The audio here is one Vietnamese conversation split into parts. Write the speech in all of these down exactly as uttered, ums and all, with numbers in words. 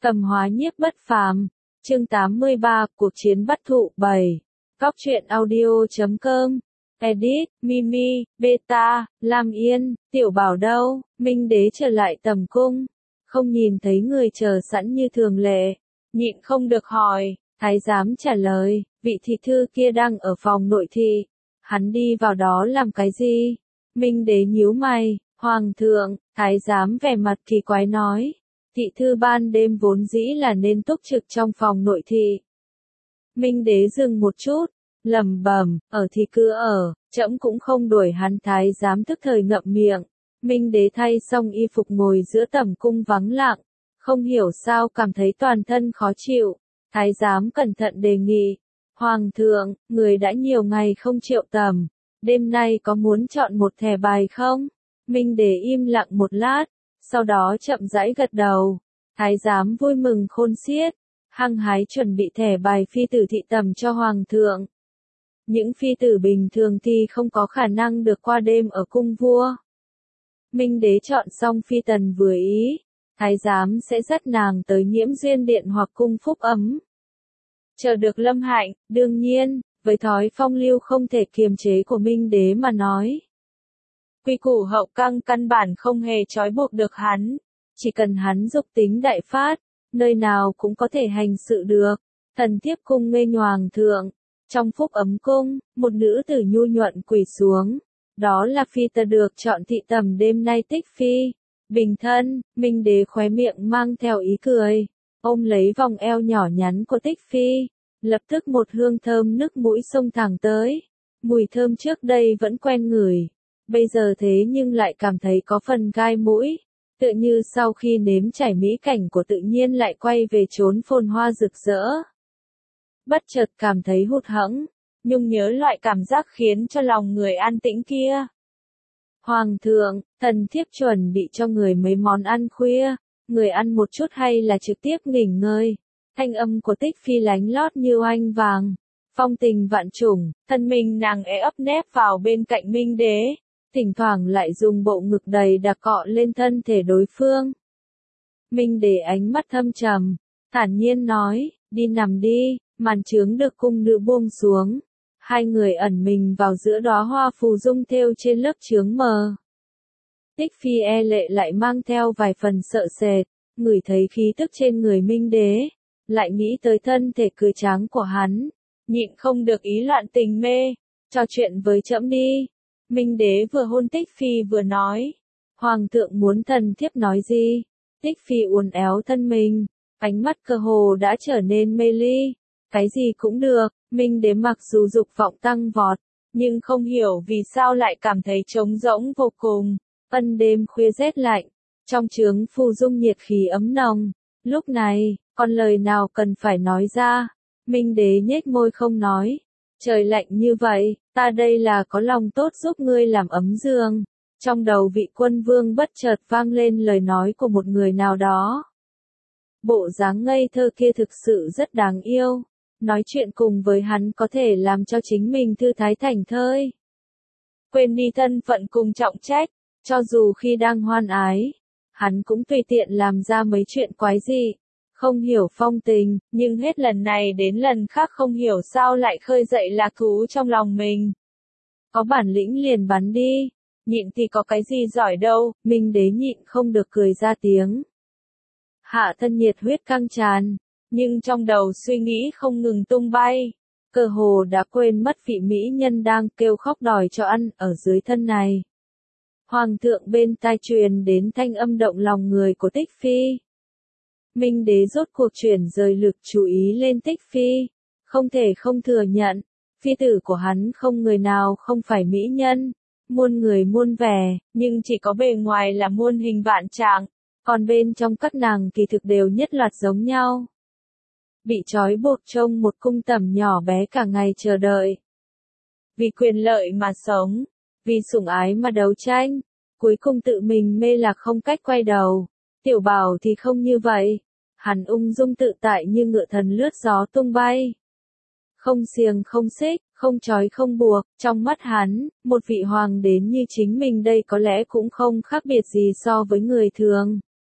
Tầm hóa nhiếp bất phàm, chương tám mươi ba, cuộc chiến bắt thụ bảy. Góc truyện audio chấm com, edit, Mimi, Beta, Lam Yên, Tiểu Bảo đâu, Minh Đế trở lại tầm cung, không nhìn thấy người chờ sẵn như thường lệ, nhịn không được hỏi, thái giám trả lời, vị thị thư kia đang ở phòng nội thị, hắn đi vào đó làm cái gì? Minh Đế nhíu mày, hoàng thượng, thái giám vẻ mặt kỳ quái nói. Thị thư ban đêm vốn dĩ là nên túc trực trong phòng nội thị. Minh Đế dừng một chút, lẩm bẩm, ở thì cứ ở, trẫm cũng không đuổi hắn. Thái giám tức thời ngậm miệng. Minh Đế thay xong y phục ngồi giữa tầm cung vắng lặng, không hiểu sao cảm thấy toàn thân khó chịu. Thái giám cẩn thận đề nghị, hoàng thượng, người đã nhiều ngày không triệu tầm, đêm nay có muốn chọn một thẻ bài không? Minh Đế im lặng một lát. Sau đó chậm rãi gật đầu, thái giám vui mừng khôn xiết, hăng hái chuẩn bị thẻ bài phi tử thị tầm cho hoàng thượng. Những phi tử bình thường thì không có khả năng được qua đêm ở cung vua. Minh Đế chọn xong phi tần vừa ý, thái giám sẽ dắt nàng tới Nhiễm Duyên Điện hoặc cung Phúc Ấm. Chờ được lâm hạnh, đương nhiên, với thói phong lưu không thể kiềm chế của Minh Đế mà nói. Quy củ hậu căng căn bản không hề trói buộc được hắn, chỉ cần hắn dục tính đại phát, nơi nào cũng có thể hành sự được. Thần thiếp cung nghênh hoàng thượng, trong Phúc Ấm cung, một nữ tử nhu nhuận quỳ xuống, đó là phi tần được chọn thị tầm đêm nay Tích Phi. Bình thân, Minh Đế khóe miệng mang theo ý cười, ôm lấy vòng eo nhỏ nhắn của Tích Phi, lập tức một hương thơm nức mũi xông thẳng tới, mùi thơm trước đây vẫn quen ngửi. Bây giờ thế nhưng lại cảm thấy có phần gai mũi, tựa như sau khi nếm trải mỹ cảnh của tự nhiên lại quay về chốn phồn hoa rực rỡ. Bất chợt cảm thấy hụt hẫng, nhung nhớ loại cảm giác khiến cho lòng người an tĩnh kia. Hoàng thượng, thần thiếp chuẩn bị cho người mấy món ăn khuya, người ăn một chút hay là trực tiếp nghỉ ngơi. Thanh âm của Tích Phi lánh lót như oanh vàng, phong tình vạn trùng, thân mình nàng é ấp nép vào bên cạnh Minh Đế. Thỉnh thoảng lại dùng bộ ngực đầy đặc cọ lên thân thể đối phương. Minh Đế ánh mắt thâm trầm, thản nhiên nói, đi nằm đi, màn trướng được cung nữ buông xuống. Hai người ẩn mình vào giữa đóa hoa phù dung thêu trên lớp trướng mờ. Tích Phi e lệ lại mang theo vài phần sợ sệt, ngửi thấy khí tức trên người Minh Đế, lại nghĩ tới thân thể cười tráng của hắn, nhịn không được ý loạn tình mê, trò chuyện với trẫm đi. Minh Đế vừa hôn Tích Phi vừa nói, hoàng thượng muốn thần thiếp nói gì? Tích Phi uốn éo thân mình, ánh mắt cơ hồ đã trở nên mê ly, cái gì cũng được. Minh Đế mặc dù dục vọng tăng vọt, nhưng không hiểu vì sao lại cảm thấy trống rỗng vô cùng. Ân đêm khuya rét lạnh, trong trướng phù dung nhiệt khí ấm nồng, lúc này, còn lời nào cần phải nói ra? Minh Đế nhếch môi không nói. Trời lạnh như vậy, ta đây là có lòng tốt giúp ngươi làm ấm giường. Trong đầu vị quân vương bất chợt vang lên lời nói của một người nào đó. Bộ dáng ngây thơ kia thực sự rất đáng yêu. Nói chuyện cùng với hắn có thể làm cho chính mình thư thái thành thơi. Quên đi thân phận cùng trọng trách, cho dù khi đang hoan ái, hắn cũng tùy tiện làm ra mấy chuyện quái dị. Không hiểu phong tình, nhưng hết lần này đến lần khác không hiểu sao lại khơi dậy lạc thú trong lòng mình. Có bản lĩnh liền bắn đi, nhịn thì có cái gì giỏi đâu. Minh Đế nhịn không được cười ra tiếng. Hạ thân nhiệt huyết căng tràn, nhưng trong đầu suy nghĩ không ngừng tung bay, cơ hồ đã quên mất vị mỹ nhân đang kêu khóc đòi cho ăn ở dưới thân này. Hoàng thượng bên tai truyền đến thanh âm động lòng người của Tích Phi. Minh Đế rốt cuộc chuyển rời lực chú ý lên Tích Phi, không thể không thừa nhận, phi tử của hắn không người nào không phải mỹ nhân, muôn người muôn vẻ, nhưng chỉ có bề ngoài là muôn hình vạn trạng, còn bên trong các nàng kỳ thực đều nhất loạt giống nhau. Bị trói buộc trong một cung tầm nhỏ bé cả ngày chờ đợi. Vì quyền lợi mà sống, vì sủng ái mà đấu tranh, cuối cùng tự mình mê lạc không cách quay đầu. Tiểu Bảo thì không như vậy, hắn ung dung tự tại như ngựa thần lướt gió tung bay. Không xiềng không xích, không trói không buộc, trong mắt hắn, một vị hoàng đến như chính mình đây có lẽ cũng không khác biệt gì so với người thường.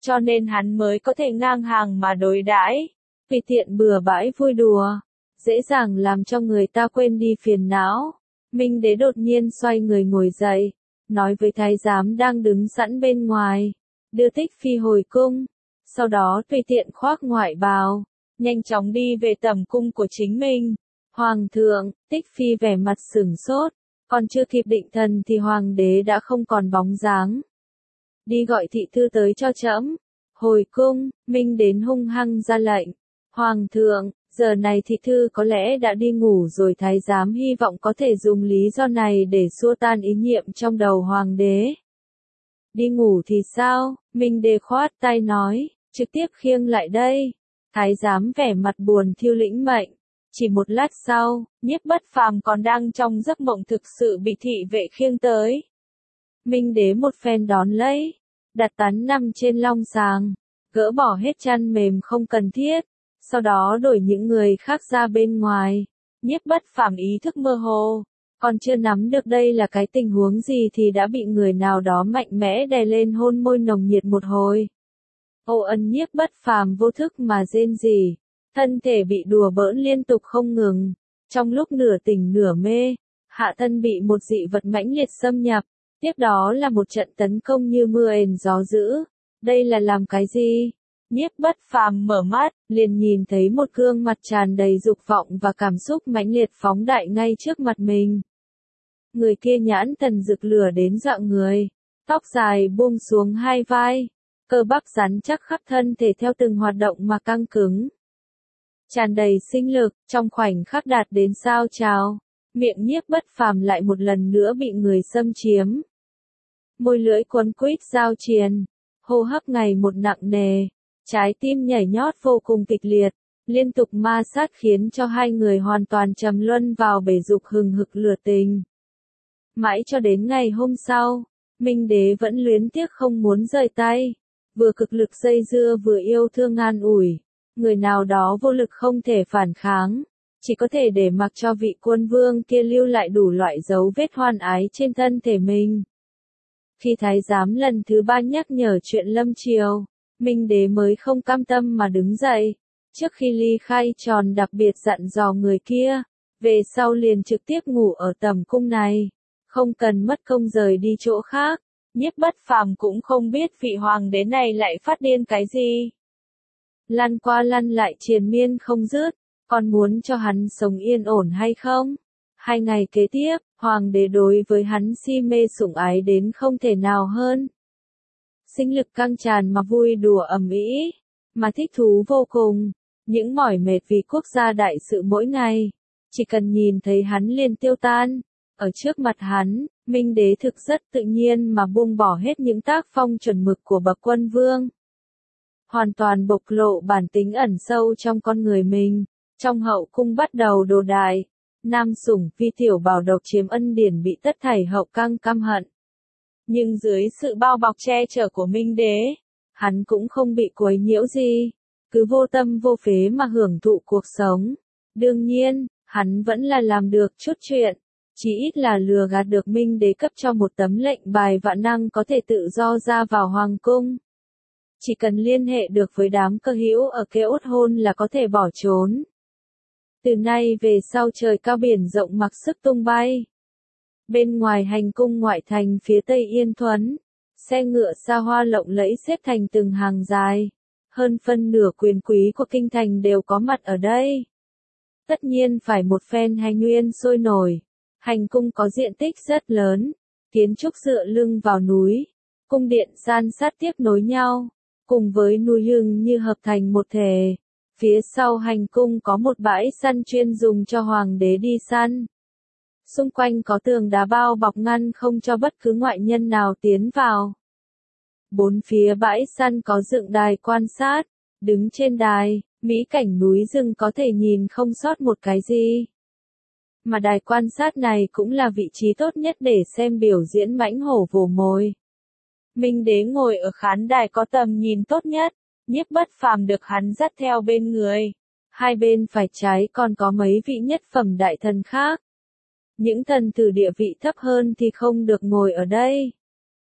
cho nên hắn mới có thể ngang hàng mà đối đãi, tùy tiện bừa bãi vui đùa, dễ dàng làm cho người ta quên đi phiền não. Minh đế đột nhiên xoay người ngồi dậy, nói với thái giám đang đứng sẵn bên ngoài, đưa Thích Phi hồi cung, sau đó tùy tiện khoác ngoại bào, nhanh chóng đi về tẩm cung của chính mình. Hoàng thượng, Thích Phi vẻ mặt sửng sốt, còn chưa kịp định thần thì hoàng đế đã không còn bóng dáng. Đi gọi thị thư tới cho trẫm. Hồi cung, Minh đến hung hăng ra lệnh. Hoàng thượng, giờ này thị thư có lẽ đã đi ngủ rồi, thái giám hy vọng có thể dùng lý do này để xua tan ý niệm trong đầu hoàng đế. Đi ngủ thì sao? Minh đế khoát tay nói, trực tiếp khiêng lại đây. Thái giám vẻ mặt buồn thiêu lĩnh mệnh. Chỉ một lát sau, Nhiếp Bất Phàm còn đang trong giấc mộng thực sự bị thị vệ khiêng tới. Minh đế một phen đón lấy, đặt tán nằm trên long sàng, gỡ bỏ hết chăn mềm không cần thiết, sau đó đổi những người khác ra bên ngoài. Nhiếp Bất Phàm ý thức mơ hồ, còn chưa nắm được đây là cái tình huống gì thì đã bị người nào đó mạnh mẽ đè lên hôn môi nồng nhiệt một hồi. Ô ân Nhiếp Bất Phàm vô thức mà rên rỉ, thân thể bị đùa bỡn liên tục không ngừng. Trong lúc nửa tỉnh nửa mê, hạ thân bị một dị vật mãnh liệt xâm nhập, tiếp đó là một trận tấn công như mưa ền gió dữ. Đây là làm cái gì? Nhiếp Bất Phàm mở mắt, liền nhìn thấy một gương mặt tràn đầy dục vọng và cảm xúc mãnh liệt phóng đại ngay trước mặt mình. Người kia nhãn thần rực lửa đến dọa người, tóc dài buông xuống hai vai, cơ bắp rắn chắc khắp thân thể theo từng hoạt động mà căng cứng. Tràn đầy sinh lực, trong khoảnh khắc đạt đến sao trào, miệng Nhiếp Bất Phàm lại một lần nữa bị người xâm chiếm. Môi lưỡi quấn quýt giao triền, hô hấp ngày một nặng nề, trái tim nhảy nhót vô cùng kịch liệt, liên tục ma sát khiến cho hai người hoàn toàn trầm luân vào bể dục hừng hực lửa tình. Mãi cho đến ngày hôm sau, Minh đế vẫn luyến tiếc không muốn rời tay, vừa cực lực dây dưa vừa yêu thương an ủi. Người nào đó vô lực không thể phản kháng, chỉ có thể để mặc cho vị quân vương kia lưu lại đủ loại dấu vết hoan ái trên thân thể mình. Khi thái giám lần thứ ba nhắc nhở chuyện lâm triều, Minh đế mới không cam tâm mà đứng dậy. Trước khi ly khai tròn đặc biệt dặn dò người kia, về sau liền trực tiếp ngủ ở tẩm cung này, không cần mất công rời đi chỗ khác. Nhiếp Bất Phàm cũng không biết vị hoàng đế này lại phát điên cái gì. Lăn qua lăn lại triền miên không dứt, còn muốn cho hắn sống yên ổn hay không? Hai ngày kế tiếp, hoàng đế đối với hắn si mê sủng ái đến không thể nào hơn. Sinh lực căng tràn mà vui đùa ầm ĩ, mà thích thú vô cùng. Những mỏi mệt vì quốc gia đại sự mỗi ngày, chỉ cần nhìn thấy hắn liền tiêu tan. Ở trước mặt hắn, Minh đế thực rất tự nhiên mà buông bỏ hết những tác phong chuẩn mực của bậc quân vương. Hoàn toàn bộc lộ bản tính ẩn sâu trong con người mình. Trong hậu cung bắt đầu đồ đại, nam sủng phi tiểu bảo độc chiếm ân điển bị tất thảy hậu căng căm hận. Nhưng dưới sự bao bọc che chở của Minh đế, hắn cũng không bị quấy nhiễu gì, cứ vô tâm vô phế mà hưởng thụ cuộc sống. Đương nhiên, hắn vẫn là làm được chút chuyện, chỉ ít là lừa gạt được Minh đế cấp cho một tấm lệnh bài vạn năng có thể tự do ra vào hoàng cung. Chỉ cần liên hệ được với đám cơ hữu ở kế ốt hôn là có thể bỏ trốn. Từ nay về sau trời cao biển rộng mặc sức tung bay. Bên ngoài hành cung ngoại thành phía tây Yên Thuấn, xe ngựa xa hoa lộng lẫy xếp thành từng hàng dài. Hơn phân nửa quyền quý của kinh thành đều có mặt ở đây. Tất nhiên phải một phen hành nguyên sôi nổi. Hành cung có diện tích rất lớn, kiến trúc dựa lưng vào núi, cung điện san sát tiếp nối nhau, cùng với núi hưng như hợp thành một thể. Phía sau hành cung có một bãi săn chuyên dùng cho hoàng đế đi săn. Xung quanh có tường đá bao bọc ngăn không cho bất cứ ngoại nhân nào tiến vào. Bốn phía bãi săn có dựng đài quan sát, đứng trên đài, mỹ cảnh núi rừng có thể nhìn không sót một cái gì. Mà đài quan sát này cũng là vị trí tốt nhất để xem biểu diễn mãnh hổ vồ mồi. Minh đế ngồi ở khán đài có tầm nhìn tốt nhất, Nhiếp Bất Phàm được hắn dắt theo bên người. Hai bên phải trái còn có mấy vị nhất phẩm đại thần khác. Những thần tử địa vị thấp hơn thì không được ngồi ở đây.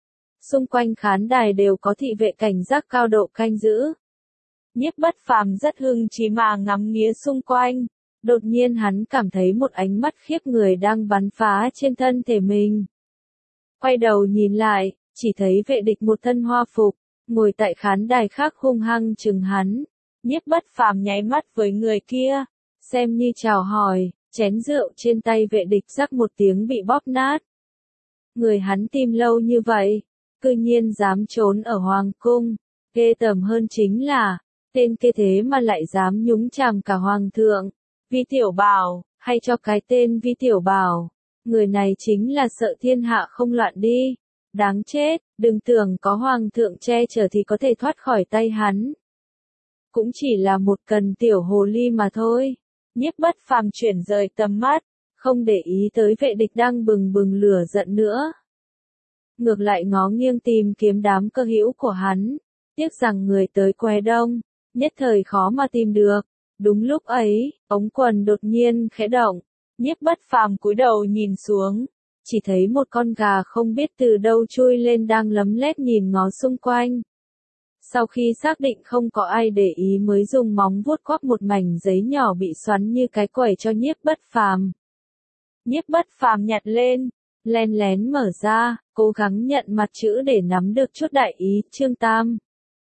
xung quanh khán đài đều có thị vệ cảnh giác cao độ canh giữ. Nhiếp Bất Phàm rất hưng trí mà ngắm nghía xung quanh, đột nhiên hắn cảm thấy một ánh mắt khiếp người đang bắn phá trên thân thể mình. Quay đầu nhìn lại, chỉ thấy vệ địch một thân hoa phục, ngồi tại khán đài khác hung hăng chừng hắn. Nhiếp Bất Phàm nháy mắt với người kia, xem như chào hỏi, chén rượu trên tay vệ địch rắc một tiếng bị bóp nát. Người hắn tìm lâu như vậy, cư nhiên dám trốn ở hoàng cung, ghê tởm hơn chính là, tên kia thế mà lại dám nhúng chàm cả hoàng thượng. Vi Tiểu Bảo, hay cho cái tên Vi Tiểu Bảo, người này chính là sợ thiên hạ không loạn đi. Đáng chết, đừng tưởng có hoàng thượng che chở thì có thể thoát khỏi tay hắn. Cũng chỉ là một cần tiểu hồ ly mà thôi. Nhiếp Bất Phàm chuyển rời tầm mắt, không để ý tới vệ địch đang bừng bừng lửa giận nữa. Ngược lại ngó nghiêng tìm kiếm đám cơ hữu của hắn, tiếc rằng người tới quá đông, nhất thời khó mà tìm được. Đúng lúc ấy, ống quần đột nhiên khẽ động, Nhiếp Bất Phàm cúi đầu nhìn xuống, chỉ thấy một con gà không biết từ đâu chui lên đang lấm lét nhìn ngó xung quanh. Sau khi xác định không có ai để ý mới dùng móng vuốt quắp một mảnh giấy nhỏ bị xoắn như cái quẩy cho Nhiếp Bất Phàm. Nhiếp Bất Phàm nhặt lên, len lén mở ra, cố gắng nhận mặt chữ để nắm được chút đại ý. Chương Tam,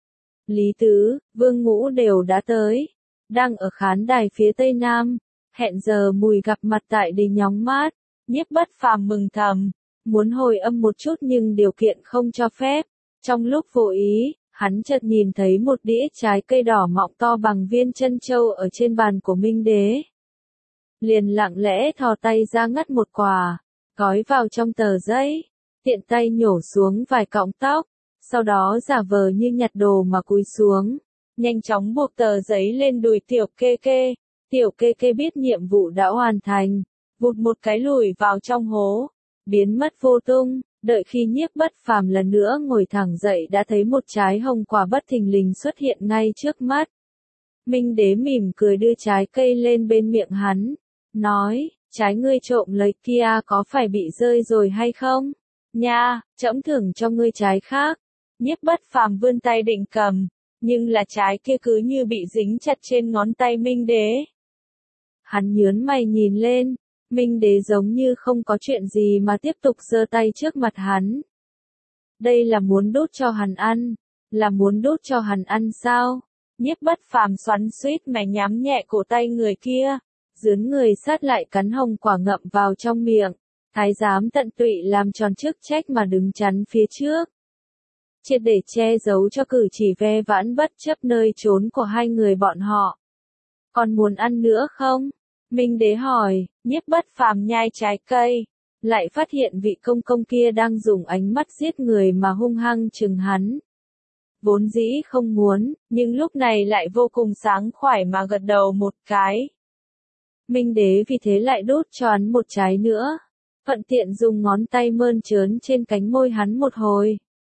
Lý Tứ, Vương Ngũ đều đã tới, đang ở khán đài phía tây nam, hẹn giờ mùi gặp mặt tại đình Nhóng Mát. Nhiếp Bất Phàm mừng thầm, muốn hồi âm một chút nhưng điều kiện không cho phép. Trong lúc vô ý, hắn chợt nhìn thấy một đĩa trái cây đỏ mọng to bằng viên chân châu ở trên bàn của Minh Đế. Liền lặng lẽ thò tay ra ngắt một quả, gói vào trong tờ giấy, tiện tay nhổ xuống vài cọng tóc, sau đó giả vờ như nhặt đồ mà cúi xuống, nhanh chóng buộc tờ giấy lên đùi Tiểu Kê Kê. Tiểu Kê Kê biết nhiệm vụ đã hoàn thành, vụt một cái lùi vào trong hố, biến mất vô tung. Đợi khi Nhiếp Bất Phàm lần nữa ngồi thẳng dậy đã thấy một trái hồng quả bất thình lình xuất hiện ngay trước mắt. Minh Đế mỉm cười đưa trái cây lên bên miệng hắn, nói, trái ngươi trộm lấy kia có phải bị rơi rồi hay không? Nha, trẫm thưởng cho ngươi trái khác. Nhiếp Bất Phàm vươn tay định cầm, nhưng là trái kia cứ như bị dính chặt trên ngón tay Minh Đế. Hắn nhướng mày nhìn lên, Minh Đế giống như không có chuyện gì mà tiếp tục giơ tay trước mặt hắn. Đây là muốn đút cho hắn ăn, là muốn đút cho hắn ăn sao? Nhiếp Bất Phàm xoắn xuýt mà nhắm nhẹ cổ tay người kia, dướn người sát lại cắn hồng quả ngậm vào trong miệng. Thái giám tận tụy làm tròn chức trách mà đứng chắn phía trước, triệt để che giấu cho cử chỉ ve vãn bất chấp nơi trốn của hai người bọn họ. Còn muốn ăn nữa không? Minh Đế hỏi. Nhiếp Bất Phàm nhai trái cây, lại phát hiện vị công công kia đang dùng ánh mắt giết người mà hung hăng chừng hắn. Vốn dĩ không muốn, nhưng lúc này lại vô cùng sáng khoải mà gật đầu một cái. Minh Đế vì thế lại đút cho hắn một trái nữa, thuận tiện dùng ngón tay mơn trớn trên cánh môi hắn một hồi.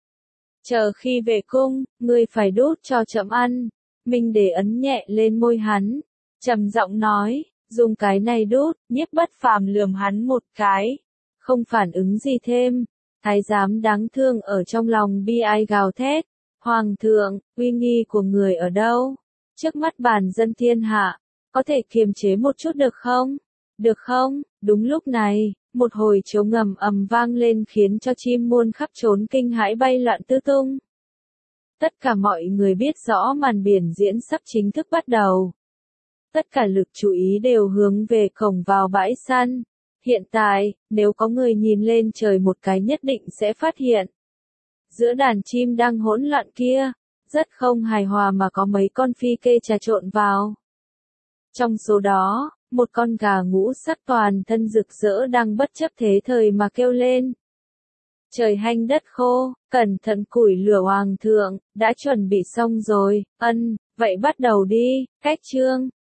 Chờ khi về cung, ngươi phải đút cho trẫm ăn. Minh Đế ấn nhẹ lên môi hắn, trầm giọng nói, dùng cái này đút. Nhiếp Bất Phàm lườm hắn một cái, không phản ứng gì thêm. Thái giám đáng thương ở trong lòng bi ai gào thét, Hoàng thượng, uy nghi của người ở đâu? Trước mắt bàn dân thiên hạ, có thể kiềm chế một chút được không? Được không? Đúng lúc này, một hồi chiếu ngầm ầm vang lên khiến cho chim muôn khắp trốn kinh hãi bay loạn tứ tung. Tất cả mọi người biết rõ màn biển diễn sắp chính thức bắt đầu. Tất cả lực chú ý đều hướng về cổng vào bãi săn. Hiện tại, nếu có người nhìn lên trời một cái nhất định sẽ phát hiện. Giữa đàn chim đang hỗn loạn kia, rất không hài hòa mà có mấy con phi kê trà trộn vào. Trong số đó, một con gà ngũ sắc toàn thân rực rỡ đang bất chấp thế thời mà kêu lên. Trời hanh đất khô, cẩn thận củi lửa Hoàng thượng, đã chuẩn bị xong rồi. Ân, vậy bắt đầu đi. Cách chương